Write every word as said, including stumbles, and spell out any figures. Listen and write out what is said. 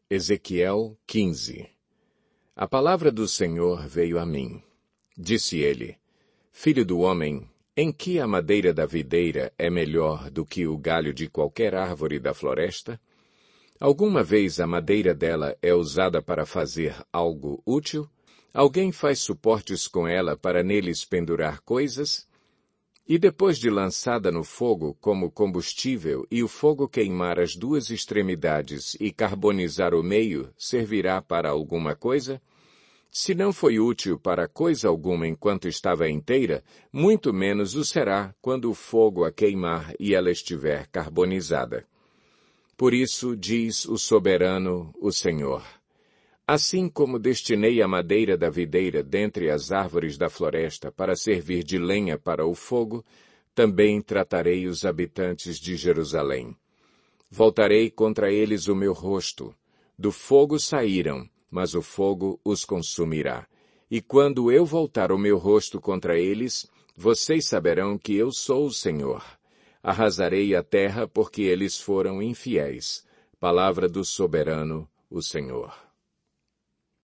Ezequiel quinze. A palavra do Senhor veio a mim. Disse ele, Filho do homem, em que a madeira da videira é melhor do que o galho de qualquer árvore da floresta? Alguma vez a madeira dela é usada para fazer algo útil? Alguém faz suportes com ela para neles pendurar coisas? E depois de lançada no fogo como combustível e o fogo queimar as duas extremidades e carbonizar o meio, servirá para alguma coisa? Se não foi útil para coisa alguma enquanto estava inteira, muito menos o será quando o fogo a queimar e ela estiver carbonizada. Por isso, diz o soberano, o Senhor, assim como destinei a madeira da videira dentre as árvores da floresta para servir de lenha para o fogo, também tratarei os habitantes de Jerusalém. Voltarei contra eles o meu rosto. Do fogo saíram, mas o fogo os consumirá. E quando eu voltar o meu rosto contra eles, vocês saberão que eu sou o Senhor. Arrasarei a terra porque eles foram infiéis. Palavra do soberano, o Senhor.